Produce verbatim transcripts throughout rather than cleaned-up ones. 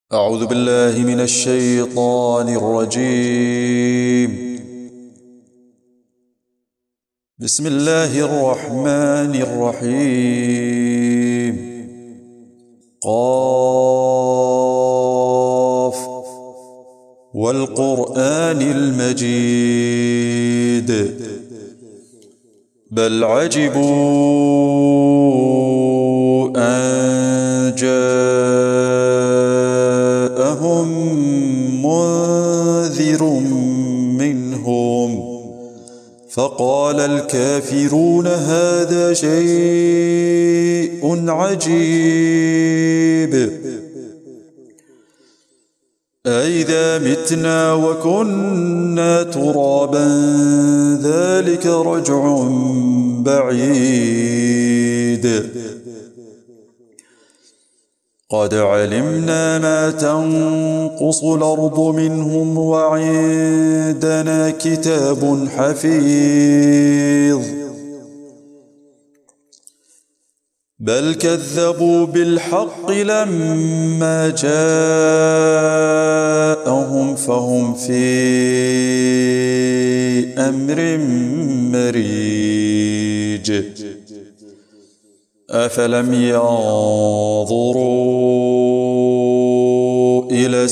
أعوذ بالله من الشيطان الرجيم. بسم الله الرحمن الرحيم. قاف والقرآن المجيد بل عجبوا أن جاءهم منذر منهم فقال الكافرون هذا شيء عجيب أئذا متنا وكنا ترابا ذلك رجع بعيد قد علمنا ما تنقص الأرض منهم وعندنا كتاب حفيظ بل كذبوا بالحق لما جاءهم فهم في أمر مريج أفلم ينظروا إلى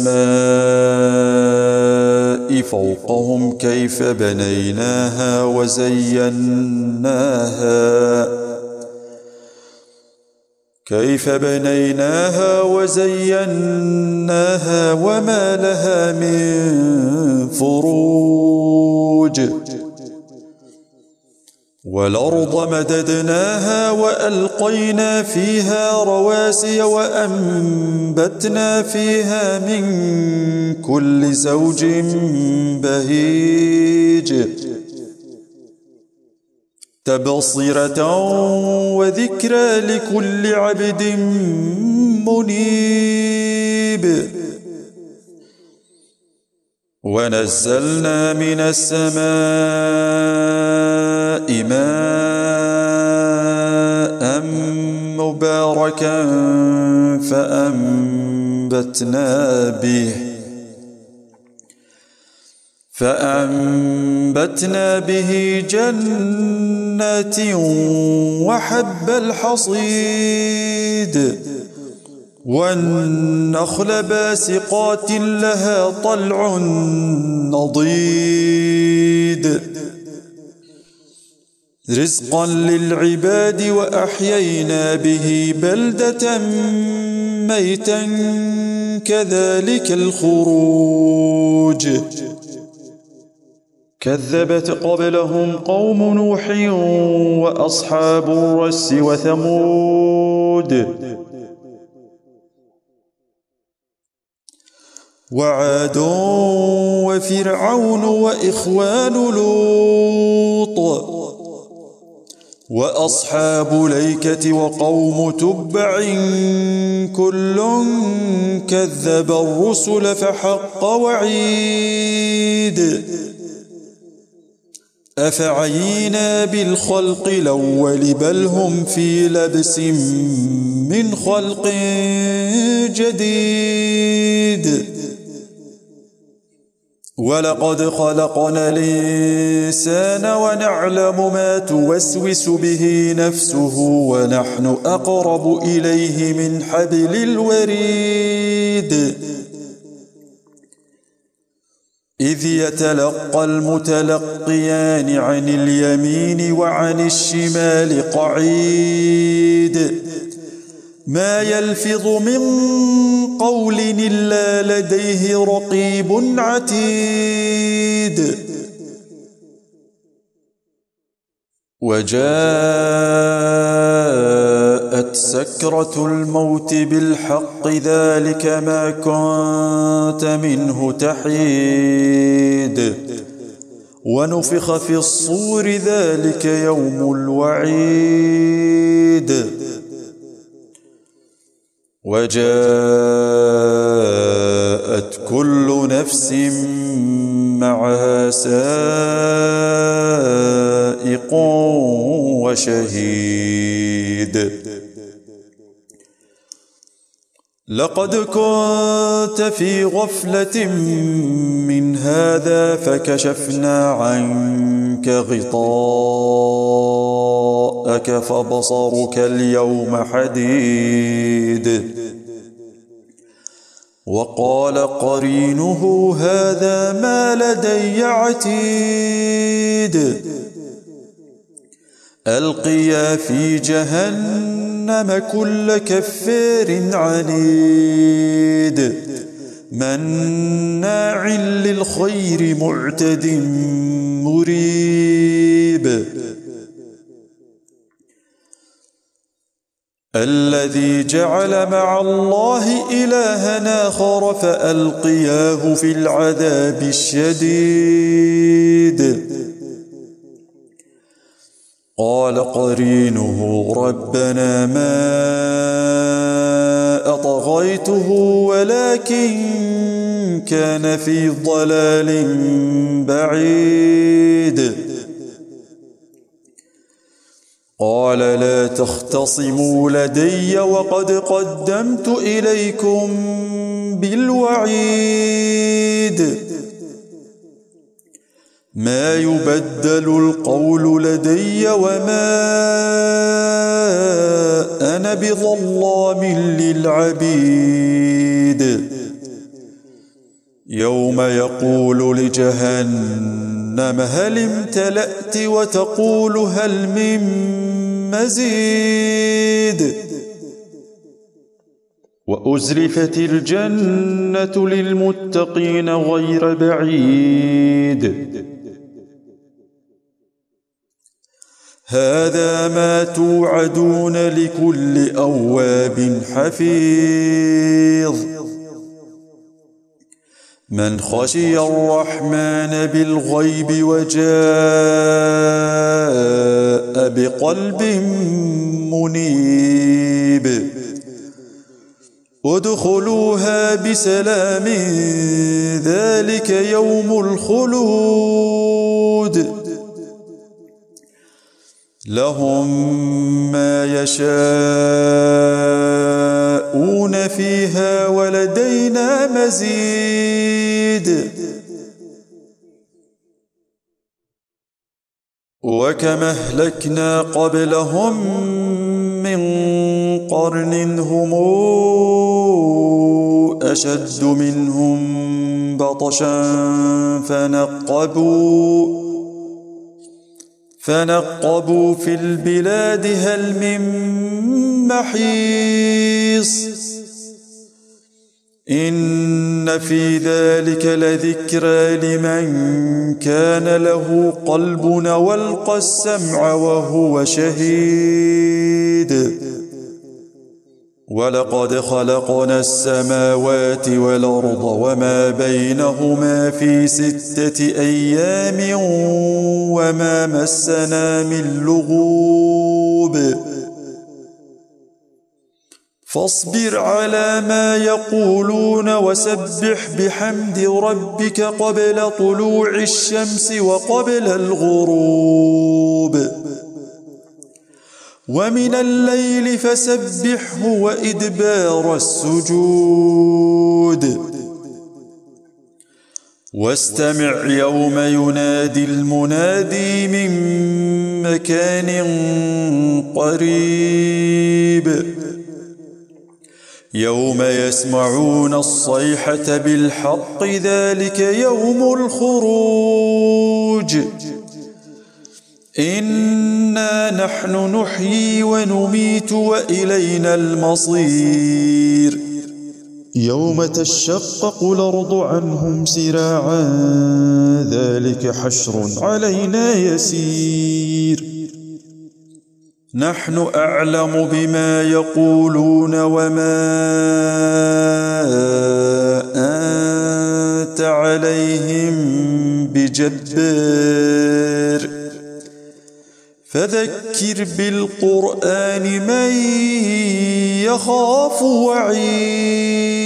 السماء فوقهم كيف بنيناها وزيناها كيف بنيناها وزيناها وما لها من فروج والأرض مددناها وألقينا فيها رواسي وأنبتنا فيها من كل زوج بهيج تبصرة وذكرى لكل عبد منيب ونزلنا من السماء ماء مباركا فأنبتنا به فأنبتنا به جنات وحب الحصيد والنخل باسقات لها طلع نضيد رزقا للعباد وأحيينا به بلدة ميتا كذلك الخروج كذبت قبلهم قوم نوح وأصحاب الرس وثمود وعاد وفرعون وإخوان لوط وأصحاب الأيكة وقوم تبع كل كذب الرسل فحق وعيد أفعينا بالخلق الأول بل هم في لبس من خلق جديد ولقد خلقنا الإنسان ونعلم ما توسوس به نفسه ونحن أقرب إليه من حبل الوريد إذ يتلقى المتلقيان عن اليمين وعن الشمال قعيد ما يلفظ من قول إلا لديه رقيب عتيد وجاءت سكرة الموت بالحق ذلك ما كنت منه تحيد ونفخ في الصور ذلك يوم الوعيد وجاءت كل نفس معها سائق وشهيد لقد كنت في غفلة من هذا فكشفنا عنك غطاءك فبصرك اليوم حديد. وقال قرينه هذا ما لدي عتيد. ألقيا في جهنم كل كفار عنيد مناع للخير معتد مريب. الذي جعل مع الله إلها آخر فألقياه في العذاب الشديد. قال قرينه ربنا ما أطغيته ولكن كان في ضلال بعيد. قال لا تختصموا لدي وقد قدمت إليكم بالوعيد. ما يبدل القول لدي وما أنا بظلام للعبيد. يوم يقول لجهنم هل امتلأت وتقول هل من مزيد. وأزلفت الجنة للمتقين غير بعيد. هذا ما توعدون لكل أواب حفيظ. من خشي الرحمن بالغيب وجاء بقلب منيب. ادخلوها بسلام ذلك يوم الخلود. لهم ما يشاءون فيها ولدينا مزيد. وكما أهلكنا قبلهم من قرن هم أشد منهم بطشا فنقبوا فنقبوا في البلاد هل من محيص. إن في ذلك لذكرى لمن كان له قلب والقى السمع وهو شهيد. ولقد خلقنا السماوات والأرض وما بينهما في ستة أيام وما مسنا من لغوب. فاصبر على ما يقولون وسبح بحمد ربك قبل طلوع الشمس وقبل الغروب. ومن الليل فسبحه وإدبار السجود. واستمع يوم ينادي المنادي من مكان قريب. يوم يسمعون الصيحة بالحق ذلك يوم الخروج. إنا نحن نحيي ونميت وإلينا المصير. يوم تشقق الأرض عنهم سراعا ذلك حشر علينا يسير. نحن أعلم بما يقولون وما أنت عليهم بجبار. فذكر بالقرآن من يخاف وعيد.